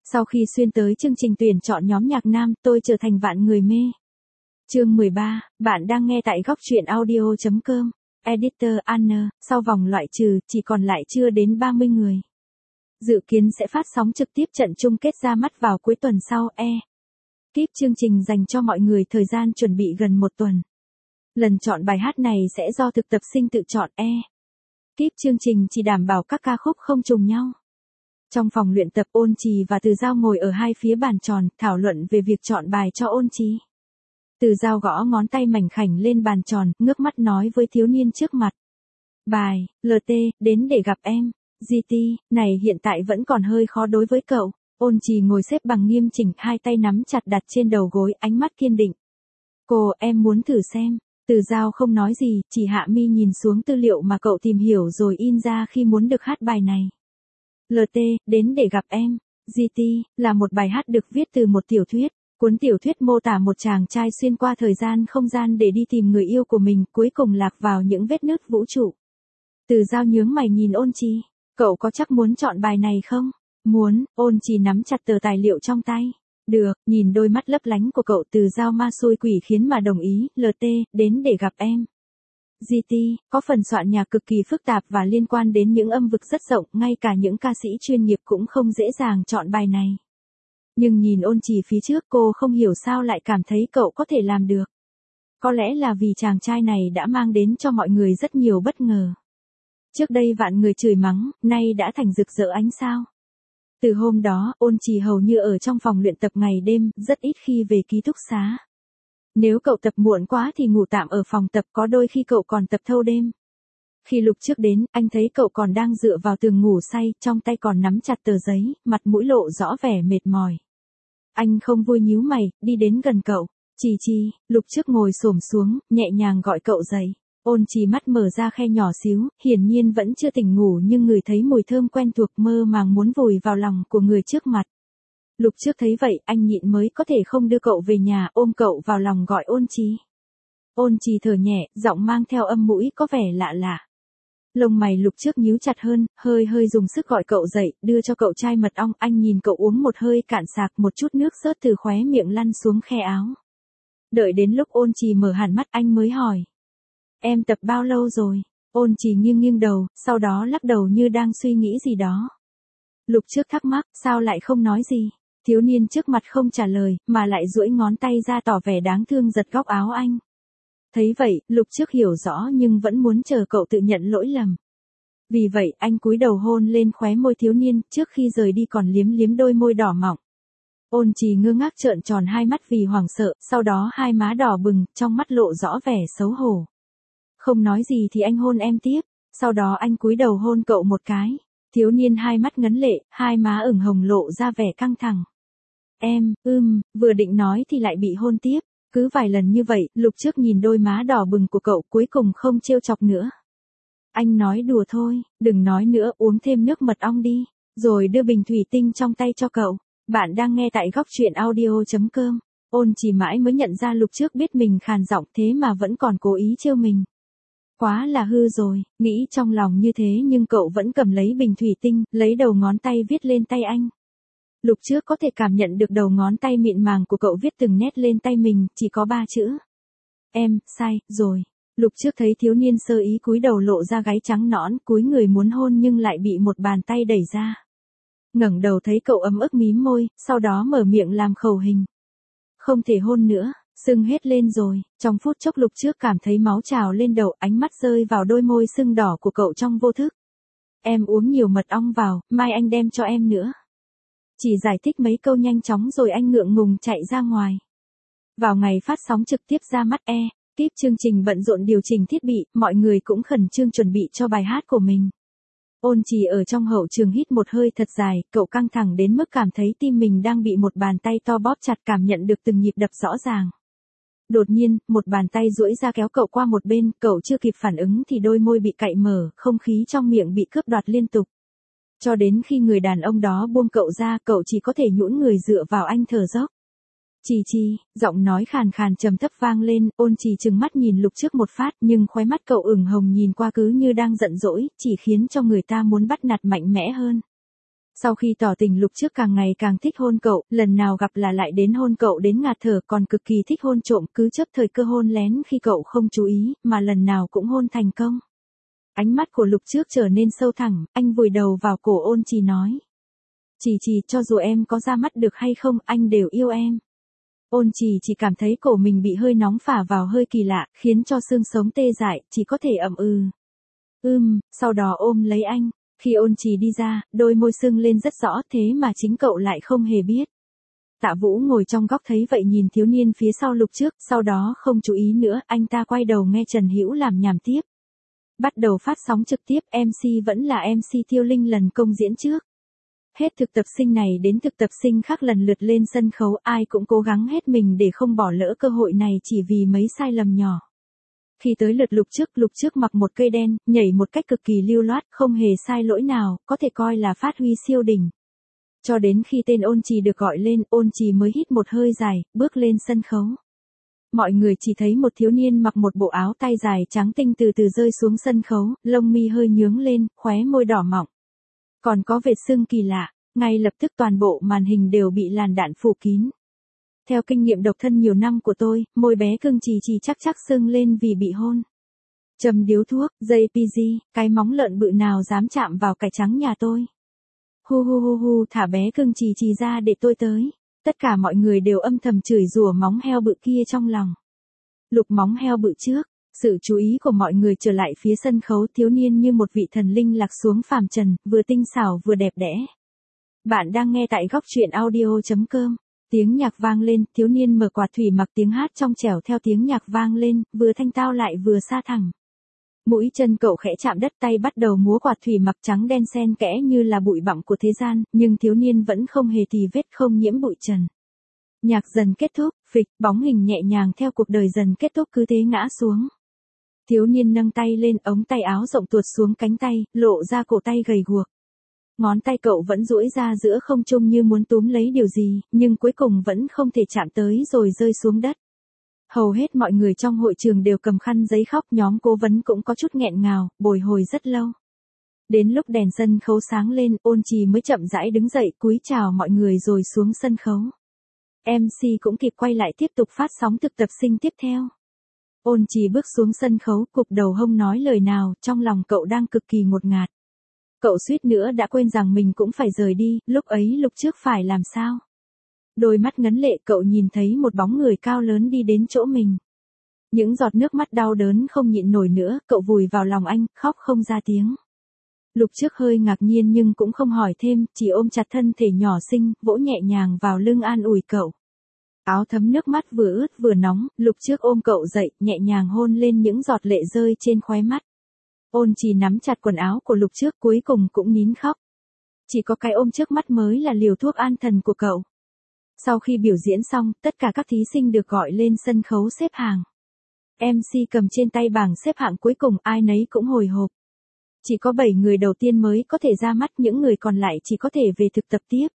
Sau khi xuyên tới chương trình tuyển chọn nhóm nhạc nam, tôi trở thành vạn người mê. Chương 13, bạn đang nghe tại góc truyện audio.com. Editor Anna, sau vòng loại trừ, chỉ còn lại chưa đến 30 người. Dự kiến sẽ phát sóng trực tiếp trận chung kết ra mắt vào cuối tuần sau. Kíp chương trình dành cho mọi người thời gian chuẩn bị gần một tuần. Lần chọn bài hát này sẽ do thực tập sinh tự chọn. Kíp chương trình chỉ đảm bảo các ca khúc không trùng nhau. Trong phòng luyện tập, Ôn Trì và Từ Dao ngồi ở hai phía bàn tròn, thảo luận về việc chọn bài cho Ôn Trì. Từ Dao gõ ngón tay mảnh khảnh lên bàn tròn, ngước mắt nói với thiếu niên trước mặt. Bài, LT, đến để gặp em. GT, này hiện tại vẫn còn hơi khó đối với cậu. Ôn Trì ngồi xếp bằng nghiêm chỉnh, hai tay nắm chặt đặt trên đầu gối, ánh mắt kiên định. Cô, em muốn thử xem. Từ Dao không nói gì, chỉ hạ mi nhìn xuống tư liệu mà cậu tìm hiểu rồi in ra khi muốn được hát bài này. LT, đến để gặp em. GT, là một bài hát được viết từ một tiểu thuyết. Cuốn tiểu thuyết mô tả một chàng trai xuyên qua thời gian không gian để đi tìm người yêu của mình, cuối cùng lạc vào những vết nứt vũ trụ. Từ Dao nhướng mày nhìn Ôn Trì. Cậu có chắc muốn chọn bài này không? Muốn. Ôn Trì nắm chặt tờ tài liệu trong tay. Được, nhìn đôi mắt lấp lánh của cậu, Từ Dao ma xui quỷ khiến mà đồng ý. LT, đến để gặp em. GT, có phần soạn nhạc cực kỳ phức tạp và liên quan đến những âm vực rất rộng, ngay cả những ca sĩ chuyên nghiệp cũng không dễ dàng chọn bài này. Nhưng nhìn Ôn Trì phía trước, cô không hiểu sao lại cảm thấy cậu có thể làm được. Có lẽ là vì chàng trai này đã mang đến cho mọi người rất nhiều bất ngờ. Trước đây vạn người chửi mắng, nay đã thành rực rỡ ánh sao. Từ hôm đó, Ôn Trì hầu như ở trong phòng luyện tập ngày đêm, rất ít khi về ký túc xá. Nếu cậu tập muộn quá thì ngủ tạm ở phòng tập, có đôi khi cậu còn tập thâu đêm. Khi Lục Trước đến, anh thấy cậu còn đang dựa vào tường ngủ say, trong tay còn nắm chặt tờ giấy, mặt mũi lộ rõ vẻ mệt mỏi. Anh không vui nhíu mày, đi đến gần cậu. Trì, Lục Trước ngồi xổm xuống, nhẹ nhàng gọi cậu dậy. Ôn Trì mắt mở ra khe nhỏ xíu, hiển nhiên vẫn chưa tỉnh ngủ nhưng ngửi thấy mùi thơm quen thuộc, mơ màng muốn vùi vào lòng của người trước mặt. Lục Trước thấy vậy, anh nhịn mới có thể không đưa cậu về nhà, ôm cậu vào lòng gọi Ôn Trì. Ôn Trì thở nhẹ, giọng mang theo âm mũi có vẻ lạ lạ. Lông mày Lục Trước nhíu chặt hơn, hơi dùng sức gọi cậu dậy, đưa cho cậu chai mật ong, anh nhìn cậu uống một hơi cạn sạc, một chút nước xớt từ khóe miệng lăn xuống khe áo. Đợi đến lúc Ôn Trì mở hẳn mắt anh mới hỏi. Em tập bao lâu rồi? Ôn Trì nghiêng đầu, sau đó lắc đầu như đang suy nghĩ gì đó. Lục Trước thắc mắc, sao lại không nói gì? Thiếu niên trước mặt không trả lời, mà lại duỗi ngón tay ra tỏ vẻ đáng thương giật góc áo anh. Thấy vậy, Lục Trước hiểu rõ nhưng vẫn muốn chờ cậu tự nhận lỗi lầm. Vì vậy, anh cúi đầu hôn lên khóe môi thiếu niên, trước khi rời đi còn liếm đôi môi đỏ mọng. Ôn Trì ngơ ngác trợn tròn hai mắt vì hoảng sợ, sau đó hai má đỏ bừng, trong mắt lộ rõ vẻ xấu hổ. Không nói gì thì anh hôn em tiếp, sau đó anh cúi đầu hôn cậu một cái. Thiếu niên hai mắt ngấn lệ, hai má ửng hồng lộ ra vẻ căng thẳng. Em, vừa định nói thì lại bị hôn tiếp. Cứ vài lần như vậy, Lục Trước nhìn đôi má đỏ bừng của cậu, cuối cùng không trêu chọc nữa. Anh nói đùa thôi, đừng nói nữa, uống thêm nước mật ong đi. Rồi đưa bình thủy tinh trong tay cho cậu. Bạn đang nghe tại góc truyện audio.com. Ôn Trì mãi mới nhận ra Lục Trước biết mình khàn giọng thế mà vẫn còn cố ý trêu mình. Quá là hư rồi, nghĩ trong lòng như thế nhưng cậu vẫn cầm lấy bình thủy tinh, lấy đầu ngón tay viết lên tay anh. Lục Trước có thể cảm nhận được đầu ngón tay mịn màng của cậu viết từng nét lên tay mình, chỉ có 3 chữ. Em, sai, rồi. Lục Trước thấy thiếu niên sơ ý cúi đầu lộ ra gáy trắng nõn, cúi người muốn hôn nhưng lại bị một bàn tay đẩy ra. Ngẩng đầu thấy cậu ấm ức mím môi, sau đó mở miệng làm khẩu hình. Không thể hôn nữa, sưng hết lên rồi. Trong phút chốc Lục Trước cảm thấy máu trào lên đầu, ánh mắt rơi vào đôi môi sưng đỏ của cậu trong vô thức. Em uống nhiều mật ong vào, mai anh đem cho em nữa. Chỉ giải thích mấy câu nhanh chóng rồi anh ngượng ngùng chạy ra ngoài. Vào ngày phát sóng trực tiếp ra mắt kíp chương trình bận rộn điều chỉnh thiết bị, mọi người cũng khẩn trương chuẩn bị cho bài hát của mình. Ôn Trì ở trong hậu trường hít một hơi thật dài, cậu căng thẳng đến mức cảm thấy tim mình đang bị một bàn tay to bóp chặt, cảm nhận được từng nhịp đập rõ ràng. Đột nhiên, một bàn tay duỗi ra kéo cậu qua một bên, cậu chưa kịp phản ứng thì đôi môi bị cạy mở, không khí trong miệng bị cướp đoạt liên tục. Cho đến khi người đàn ông đó buông cậu ra, cậu chỉ có thể nhũn người dựa vào anh thở dốc. Trì, giọng nói khàn khàn trầm thấp vang lên, Ôn Trì trừng mắt nhìn Lục Trước một phát nhưng khóe mắt cậu ửng hồng nhìn qua cứ như đang giận dỗi, chỉ khiến cho người ta muốn bắt nạt mạnh mẽ hơn. Sau khi tỏ tình Lục Trước càng ngày càng thích hôn cậu, lần nào gặp là lại đến hôn cậu đến ngạt thở, còn cực kỳ thích hôn trộm, cứ chớp thời cơ hôn lén khi cậu không chú ý, mà lần nào cũng hôn thành công. Ánh mắt của Lục Trước trở nên sâu thẳm, anh vùi đầu vào cổ Ôn Trì nói. Trì, cho dù em có ra mắt được hay không, anh đều yêu em. Ôn Trì chỉ cảm thấy cổ mình bị hơi nóng phả vào hơi kỳ lạ, khiến cho xương sống tê dại, chỉ có thể sau đó ôm lấy anh. Khi Ôn Trì đi ra, đôi môi sưng lên rất rõ, thế mà chính cậu lại không hề biết. Tạ Vũ ngồi trong góc thấy vậy nhìn thiếu niên phía sau Lục Trước, sau đó không chú ý nữa, anh ta quay đầu nghe Trần Hữu làm nhảm tiếp. Bắt đầu phát sóng trực tiếp, MC vẫn là MC Tiêu Linh lần công diễn trước. Hết thực tập sinh này đến thực tập sinh khác lần lượt lên sân khấu, ai cũng cố gắng hết mình để không bỏ lỡ cơ hội này chỉ vì mấy sai lầm nhỏ. Khi tới lượt Lục Trước mặc một cây đen, nhảy một cách cực kỳ lưu loát, không hề sai lỗi nào, có thể coi là phát huy siêu đỉnh. Cho đến khi tên Ôn Trì được gọi lên, Ôn Trì mới hít một hơi dài, bước lên sân khấu. Mọi người chỉ thấy một thiếu niên mặc một bộ áo tay dài trắng tinh từ từ rơi xuống sân khấu, lông mi hơi nhướng lên, khóe môi đỏ mọng. Còn có vệt sưng kỳ lạ, ngay lập tức toàn bộ màn hình đều bị làn đạn phủ kín. Theo kinh nghiệm độc thân nhiều năm của tôi, môi bé cưng Trì chắc sưng lên vì bị hôn. Châm điếu thuốc, JPG, cái móng lợn bự nào dám chạm vào cải trắng nhà tôi. Hu, thả bé cưng Trì ra để tôi tới. Tất cả mọi người đều âm thầm chửi rủa móng heo bự kia trong lòng. Lục móng heo bự trước, sự chú ý của mọi người trở lại phía sân khấu, thiếu niên như một vị thần linh lạc xuống phàm trần, vừa tinh xảo vừa đẹp đẽ. Bạn đang nghe tại góc truyện audio.com. Tiếng nhạc vang lên, thiếu niên mở quạt thủy mặc tiếng hát trong trẻo theo tiếng nhạc vang lên, vừa thanh tao lại vừa xa thẳng. Mũi chân cậu khẽ chạm đất, tay bắt đầu múa quạt thủy mặc trắng đen xen kẽ như là bụi bặm của thế gian, nhưng thiếu niên vẫn không hề tì vết, không nhiễm bụi trần. Nhạc dần kết thúc, phịch, bóng hình nhẹ nhàng theo cuộc đời dần kết thúc cứ thế ngã xuống. Thiếu niên nâng tay lên, ống tay áo rộng tuột xuống cánh tay, lộ ra cổ tay gầy guộc. Ngón tay cậu vẫn duỗi ra giữa không trung như muốn túm lấy điều gì, nhưng cuối cùng vẫn không thể chạm tới rồi rơi xuống đất. Hầu hết mọi người trong hội trường đều cầm khăn giấy khóc, nhóm cố vấn cũng có chút nghẹn ngào, bồi hồi rất lâu. Đến lúc đèn sân khấu sáng lên, Ôn Trì mới chậm rãi đứng dậy cúi chào mọi người rồi xuống sân khấu. MC cũng kịp quay lại tiếp tục phát sóng thực tập sinh tiếp theo. Ôn Trì bước xuống sân khấu, cụp đầu không nói lời nào, trong lòng cậu đang cực kỳ ngột ngạt. Cậu suýt nữa đã quên rằng mình cũng phải rời đi, lúc ấy Lục Trước phải làm sao? Đôi mắt ngấn lệ, cậu nhìn thấy một bóng người cao lớn đi đến chỗ mình. Những giọt nước mắt đau đớn không nhịn nổi nữa, cậu vùi vào lòng anh, khóc không ra tiếng. Lục Trước hơi ngạc nhiên nhưng cũng không hỏi thêm, chỉ ôm chặt thân thể nhỏ xinh, vỗ nhẹ nhàng vào lưng an ủi cậu. Áo thấm nước mắt vừa ướt vừa nóng, Lục Trước ôm cậu dậy, nhẹ nhàng hôn lên những giọt lệ rơi trên khóe mắt. Ôn Trì nắm chặt quần áo của Lục Trước, cuối cùng cũng nín khóc. Chỉ có cái ôm trước mắt mới là liều thuốc an thần của cậu. Sau khi biểu diễn xong, tất cả các thí sinh được gọi lên sân khấu xếp hàng. MC cầm trên tay bảng xếp hạng cuối cùng, ai nấy cũng hồi hộp. Chỉ có 7 người đầu tiên mới có thể ra mắt, những người còn lại chỉ có thể về thực tập tiếp.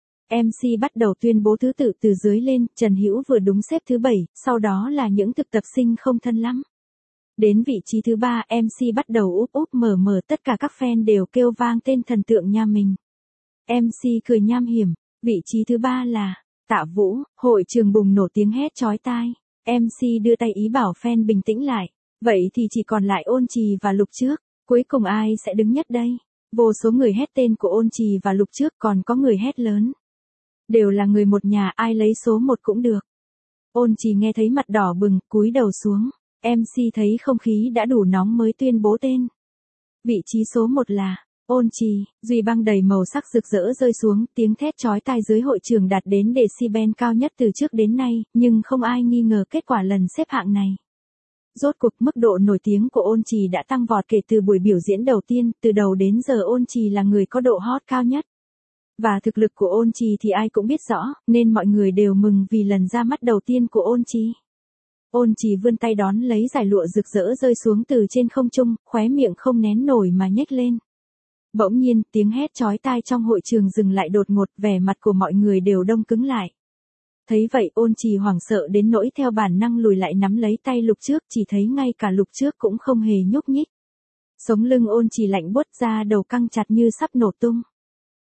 MC bắt đầu tuyên bố thứ tự từ dưới lên, Trần Hữu vừa đúng xếp thứ 7, sau đó là những thực tập sinh không thân lắm. Đến vị trí thứ 3, MC bắt đầu úp mở, tất cả các fan đều kêu vang tên thần tượng nhà mình. MC cười nham hiểm, vị trí thứ 3 là Tạ Vũ, hội trường bùng nổ tiếng hét chói tai. MC đưa tay ý bảo fan bình tĩnh lại, vậy thì chỉ còn lại Ôn Trì và Lục Trước, cuối cùng ai sẽ đứng nhất đây? Vô số người hét tên của Ôn Trì và Lục Trước, còn có người hét lớn. Đều là người một nhà, ai lấy số 1 cũng được. Ôn Trì nghe thấy mặt đỏ bừng, cúi đầu xuống. MC thấy không khí đã đủ nóng mới tuyên bố tên. Vị trí số 1 là Ôn Trì, duy băng đầy màu sắc rực rỡ rơi xuống, tiếng thét chói tai dưới hội trường đạt đến decibel cao nhất từ trước đến nay, nhưng không ai nghi ngờ kết quả lần xếp hạng này. Rốt cuộc mức độ nổi tiếng của Ôn Trì đã tăng vọt kể từ buổi biểu diễn đầu tiên, từ đầu đến giờ Ôn Trì là người có độ hot cao nhất. Và thực lực của Ôn Trì thì ai cũng biết rõ, nên mọi người đều mừng vì lần ra mắt đầu tiên của Ôn Trì. Ôn Trì vươn tay đón lấy dải lụa rực rỡ rơi xuống từ trên không trung, khóe miệng không nén nổi mà nhếch lên. Bỗng nhiên, tiếng hét chói tai trong hội trường dừng lại đột ngột, vẻ mặt của mọi người đều đông cứng lại. Thấy vậy, Ôn Trì hoảng sợ đến nỗi theo bản năng lùi lại nắm lấy tay Lục Trước, chỉ thấy ngay cả Lục Trước cũng không hề nhúc nhích. Sống lưng Ôn Trì lạnh buốt, da đầu căng chặt như sắp nổ tung.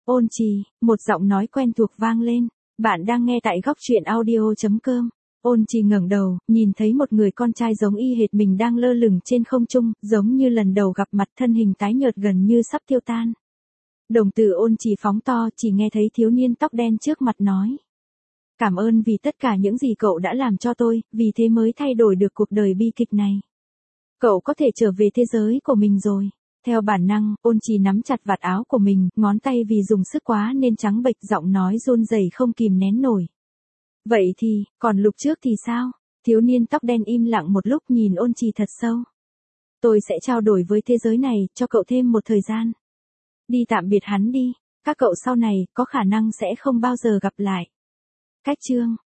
Ôn trì, một giọng nói quen thuộc vang lên. Bạn đang nghe tại góc truyện audio.com. Ôn trì ngẩng đầu, nhìn thấy một người con trai giống y hệt mình đang lơ lửng trên không trung, giống như lần đầu gặp mặt, thân hình tái nhợt gần như sắp tiêu tan. Đồng tử ôn trì phóng to, chỉ nghe thấy thiếu niên tóc đen trước mặt nói. Cảm ơn vì tất cả những gì cậu đã làm cho tôi, vì thế mới thay đổi được cuộc đời bi kịch này. Cậu có thể trở về thế giới của mình rồi. Theo bản năng, ôn trì nắm chặt vạt áo của mình, ngón tay vì dùng sức quá nên trắng bệch, giọng nói run rẩy không kìm nén nổi. Vậy thì, còn lúc trước thì sao? Thiếu niên tóc đen im lặng một lúc nhìn ôn trì thật sâu. Tôi sẽ trao đổi với thế giới này, cho cậu thêm một thời gian. Đi tạm biệt hắn đi, các cậu sau này, có khả năng sẽ không bao giờ gặp lại. Cách chương